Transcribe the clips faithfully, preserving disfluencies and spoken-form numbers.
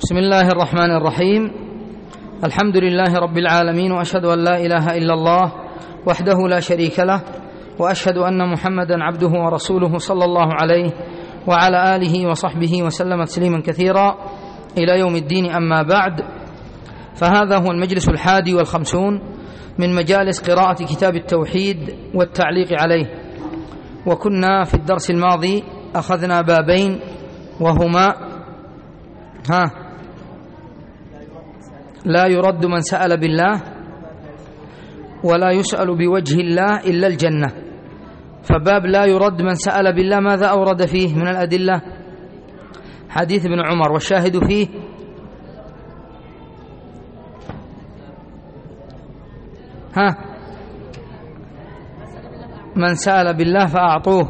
بسم الله الرحمن الرحيم. الحمد لله رب العالمين، وأشهد أن لا إله إلا الله وحده لا شريك له، وأشهد أن محمدا عبده ورسوله صلى الله عليه وعلى آله وصحبه وسلم تسليما كثيرا إلى يوم الدين. أما بعد، فهذا هو المجلس الحادي والخمسون من مجالس قراءة كتاب التوحيد والتعليق عليه، وكنا في الدرس الماضي أخذنا بابين، وهما ها لا يرد من سأل بالله، ولا يسأل بوجه الله إلا الجنة. فباب لا يرد من سأل بالله ماذا أورد فيه من الأدلة؟ حديث ابن عمر، والشاهد فيه ها من سأل بالله فأعطوه.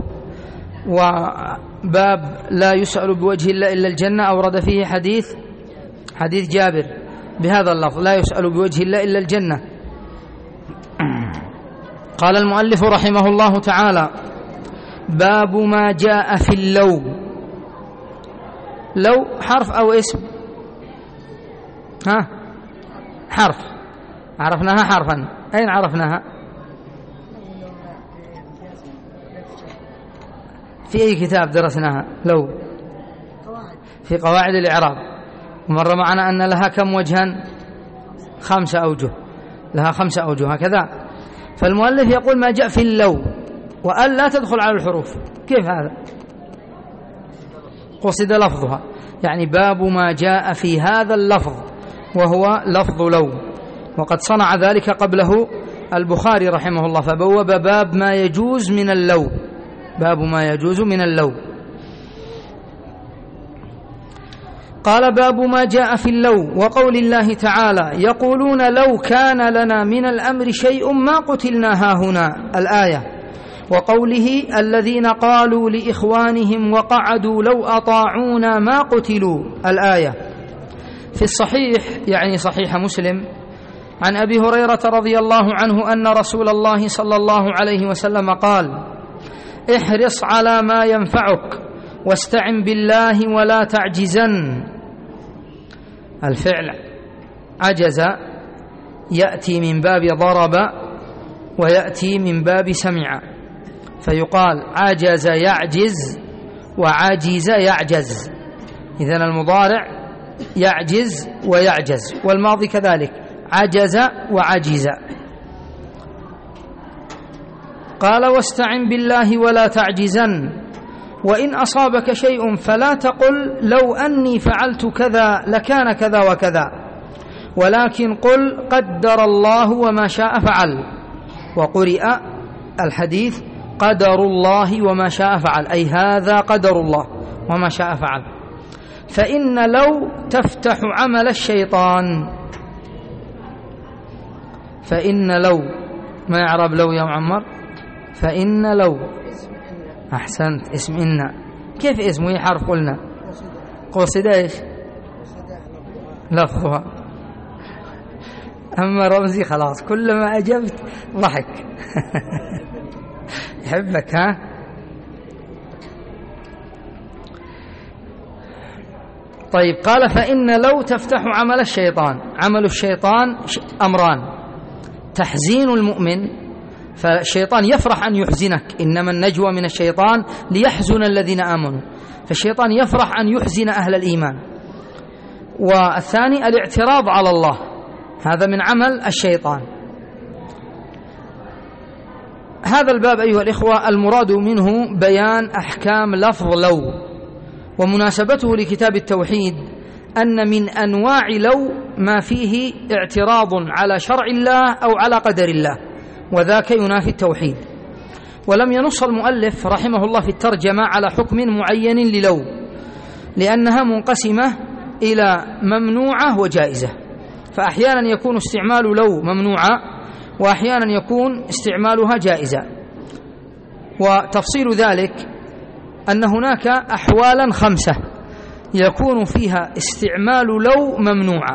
وباب لا يسأل بوجه الله إلا الجنة أورد فيه حديث حديث جابر بهذا اللفظ: لا يسأل بوجه الله إلا الجنة. قال المؤلف رحمه الله تعالى: باب ما جاء في اللو. لو حرف أو اسم؟ ها حرف، عرفناها حرفا. أين عرفناها؟ في أي كتاب درسناها؟ لو في قواعد الإعراب، ومر معنا أن لها كم وجها؟ خمسة أوجه، لها خمسة أوجه هكذا. فالمؤلف يقول ما جاء في اللو، وأن لا تدخل على الحروف. كيف هذا؟ قصد لفظها، يعني باب ما جاء في هذا اللفظ، وهو لفظ لو، وقد صنع ذلك قبله البخاري رحمه الله، فبوب باب ما يجوز من اللو، باب ما يجوز من اللو. قال: باب ما جاء في اللو، وقول الله تعالى: يقولون لو كان لنا من الأمر شيء ما قتلنا هاهنا، الآية. وقوله: الذين قالوا لإخوانهم وقعدوا لو أطاعونا ما قتلوا، الآية. في الصحيح، يعني صحيح مسلم، عن أبي هريرة رضي الله عنه أن رسول الله صلى الله عليه وسلم قال: احرص على ما ينفعك واستعن بالله ولا تعجزن. الفعل عجز يأتي من باب ضرب، ويأتي من باب سمع، فيقال عجز يعجز وعجز يعجز. إذن المضارع يعجز ويعجز، والماضي كذلك عجز وعجز. قال: واستعن بالله ولا تعجزن، وإن أصابك شيء فلا تقل لو أني فعلت كذا لكان كذا وكذا، ولكن قل قدر الله وما شاء فعل. وقرئ الحديث قدر الله وما شاء فعل، أي هذا قدر الله وما شاء فعل. فإن لو تفتح عمل الشيطان. فإن لو ما يعرب لو يا معمر؟ فإن لو، أحسنت، اسم إن. كيف اسمه؟ حرف قلنا قصد إيش؟ لفظها. أما رمزي خلاص، كلما أجبت ضحك. يحبك ها؟ طيب، قال: فإن لو تفتح عمل الشيطان. عمل الشيطان أمران: تحزين المؤمن، فالشيطان يفرح أن يحزنك، إنما النجوى من الشيطان ليحزن الذين آمنوا، فالشيطان يفرح أن يحزن أهل الإيمان. والثاني الاعتراض على الله، هذا من عمل الشيطان. هذا الباب أيها الإخوة المراد منه بيان أحكام لفظ لو، ومناسبته لكتاب التوحيد أن من أنواع لو ما فيه اعتراض على شرع الله أو على قدر الله، وذاك ينافي التوحيد. ولم ينص المؤلف رحمه الله في الترجمة على حكم معين للو، لأنها منقسمة إلى ممنوعة وجائزة، فأحيانا يكون استعمال لو ممنوعة، وأحيانا يكون استعمالها جائزة. وتفصيل ذلك أن هناك أحوالا خمسة يكون فيها استعمال لو ممنوعة.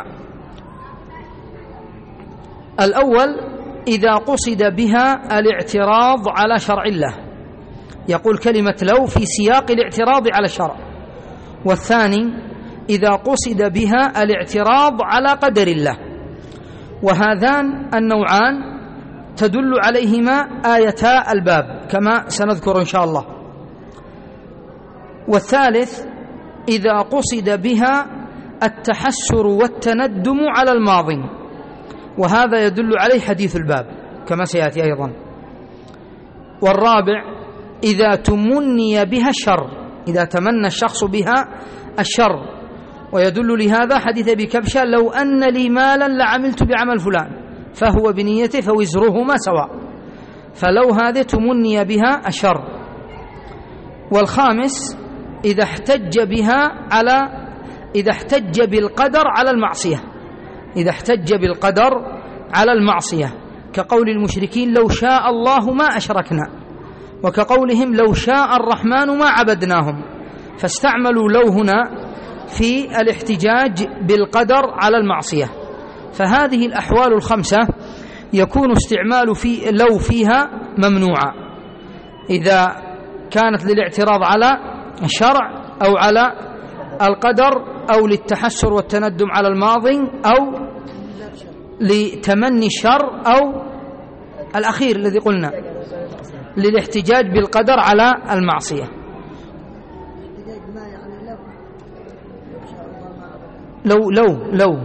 الأول: إذا قصد بها الاعتراض على شرع الله، يقول كلمة لو في سياق الاعتراض على الشرع. والثاني إذا قصد بها الاعتراض على قدر الله. وهذان النوعان تدل عليهما آيتا الباب كما سنذكر إن شاء الله. والثالث إذا قصد بها التحسر والتندم على الماضي، وهذا يدل عليه حديث الباب كما سيأتي أيضا. والرابع إذا تمني بها الشر، إذا تمنى الشخص بها الشر، ويدل لهذا حديث أبي كبشة لو أن لي مالا لعملت بعمل فلان فهو بنيته فوزرهما سواء، فلو هذه تمني بها الشر. والخامس إذا احتج بها على إذا احتج بالقدر على المعصية، إذا احتج بالقدر على المعصية كقول المشركين لو شاء الله ما أشركنا، وكقولهم لو شاء الرحمن ما عبدناهم، فاستعملوا لو هنا في الاحتجاج بالقدر على المعصية. فهذه الأحوال الخمسة يكون استعمال في لو فيها ممنوعا، إذا كانت للاعتراض على الشرع أو على القدر أو للتحسر والتندم على الماضي أو لتمني الشر أو الأخير الذي قلنا للاحتجاج بالقدر على المعصية. لو لو لو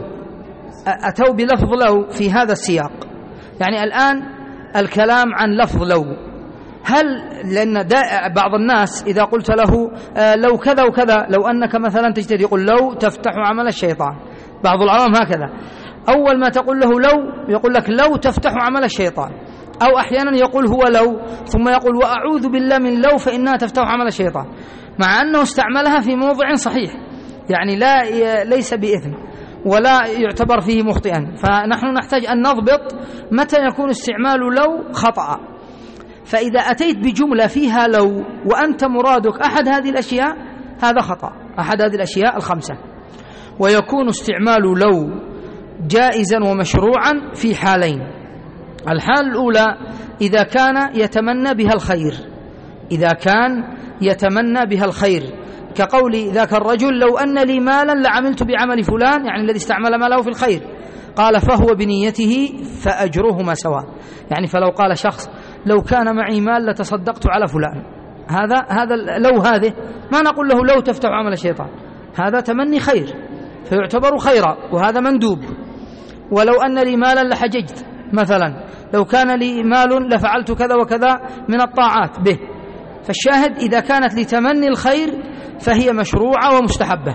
أتوا بلفظ لو في هذا السياق، يعني الآن الكلام عن لفظ لو، هل لأن بعض الناس إذا قلت له لو كذا وكذا، لو أنك مثلا تجتهد يقول لو تفتح عمل الشيطان، بعض العوام هكذا أول ما تقول له لو يقول لك لو تفتح عمل الشيطان، أو أحيانا يقول هو لو ثم يقول وأعوذ بالله من لو فإنها تفتح عمل الشيطان، مع أنه استعملها في موضع صحيح، يعني لا ليس بإثم ولا يعتبر فيه مخطئا. فنحن نحتاج أن نضبط متى يكون استعمال لو خطأ. فإذا أتيت بجملة فيها لو وأنت مرادك أحد هذه الأشياء هذا خطأ، أحد هذه الأشياء الخمسة. ويكون استعمال لو جائزا ومشروعا في حالين: الحال الأولى إذا كان يتمنى بها الخير، إذا كان يتمنى بها الخير كقول ذاك الرجل لو أن لي مالا لعملت بعمل فلان، يعني الذي استعمل ماله في الخير، قال فهو بنيته فأجرهما سواء، يعني فلو قال شخص لو كان معي مال لتصدقت على فلان، هذا هذا لو هذه ما نقول له لو تفتح عمل الشيطان، هذا تمني خير فيعتبر خيرا وهذا مندوب. ولو أن لي مالا لحججت مثلا، لو كان لي مال لفعلت كذا وكذا من الطاعات به. فالشاهد إذا كانت لتمني الخير فهي مشروعة ومستحبة.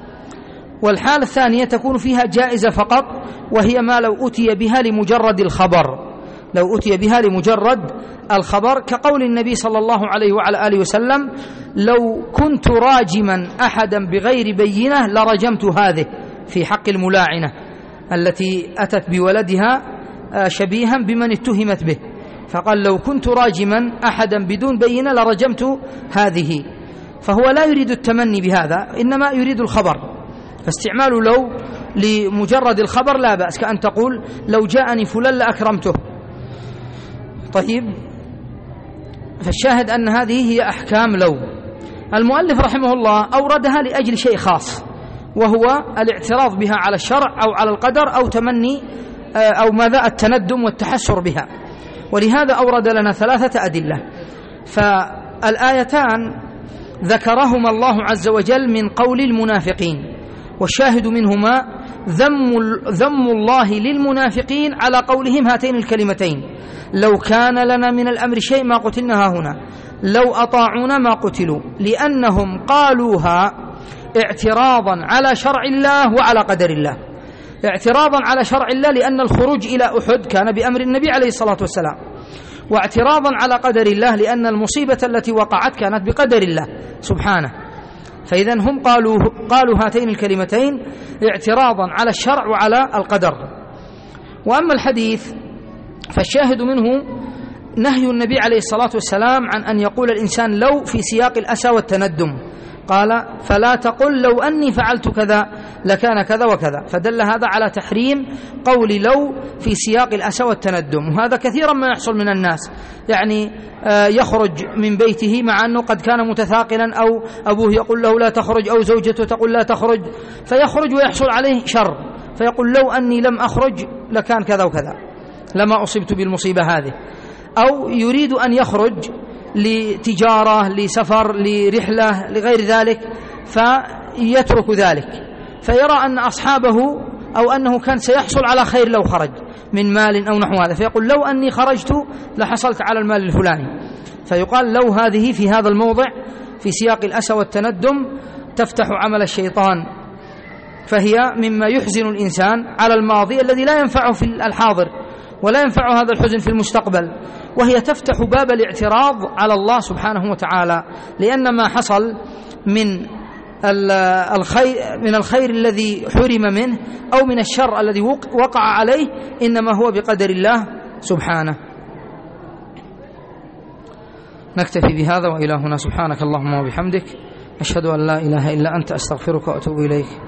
والحالة الثانية تكون فيها جائزة فقط، وهي ما لو أتي بها لمجرد الخبر، لو أتي بها لمجرد الخبر كقول النبي صلى الله عليه وعلى آله وسلم لو كنت راجما أحدا بغير بينة لرجمت هذه، في حق الملاعنة التي أتت بولدها شبيها بمن اتهمت به، فقال لو كنت راجما أحدا بدون بينة لرجمت هذه. فهو لا يريد التمني بهذا، إنما يريد الخبر، فاستعمال لو لمجرد الخبر لا بأس، كأن تقول لو جاءني فلان لأكرمته. طيب، فالشاهد أن هذه هي أحكام لو. المؤلف رحمه الله أوردها لأجل شيء خاص، وهو الاعتراض بها على الشرع أو على القدر أو تمني أو ماذا التندم والتحسر بها، ولهذا أورد لنا ثلاثة أدلة. فالآيتان ذكرهما الله عز وجل من قول المنافقين، والشاهد منهما ذم, ذم الله للمنافقين على قولهم هاتين الكلمتين: لو كان لنا من الأمر شيء ما قتلنا هنا، لو أطاعونا ما قتلوا، لأنهم قالوها اعتراضا على شرع الله وعلى قدر الله. اعتراضا على شرع الله لأن الخروج إلى أحد كان بأمر النبي عليه الصلاة والسلام، واعتراضا على قدر الله لأن المصيبة التي وقعت كانت بقدر الله سبحانه. فإذا هم قالوا, قالوا هاتين الكلمتين اعتراضا على الشرع وعلى القدر. وأما الحديث فالشاهد منه نهي النبي عليه الصلاة والسلام عن أن يقول الإنسان لو في سياق الأسى والتندم، قال فلا تقل لو أني فعلت كذا لكان كذا وكذا. فدل هذا على تحريم قول لو في سياق الأسى والتندم. وهذا كثيرا ما يحصل من الناس، يعني يخرج من بيته مع أنه قد كان متثاقلا، أو أبوه يقول له لا تخرج، أو زوجته تقول لا تخرج، فيخرج ويحصل عليه شر، فيقول لو أني لم أخرج لكان كذا وكذا، لما أصبت بالمصيبة هذه. أو يريد أن يخرج لتجارة، لسفر، لرحلة، لغير ذلك، فيترك ذلك، فيرى أن أصحابه أو أنه كان سيحصل على خير لو خرج من مال أو نحو هذا، فيقول لو أني خرجت لحصلت على المال الفلاني. فيقال لو هذه في هذا الموضع في سياق الأسى والتندم تفتح عمل الشيطان، فهي مما يحزن الإنسان على الماضي الذي لا ينفعه في الحاضر ولا ينفعه هذا الحزن في المستقبل، وهي تفتح باب الاعتراض على الله سبحانه وتعالى، لأن ما حصل من الخير من الخير الذي حرم منه أو من الشر الذي وقع عليه إنما هو بقدر الله سبحانه. نكتفي بهذا وإلى هنا. سبحانك اللهم وبحمدك، أشهد أن لا إله إلا أنت، أستغفرك وأتوب إليك.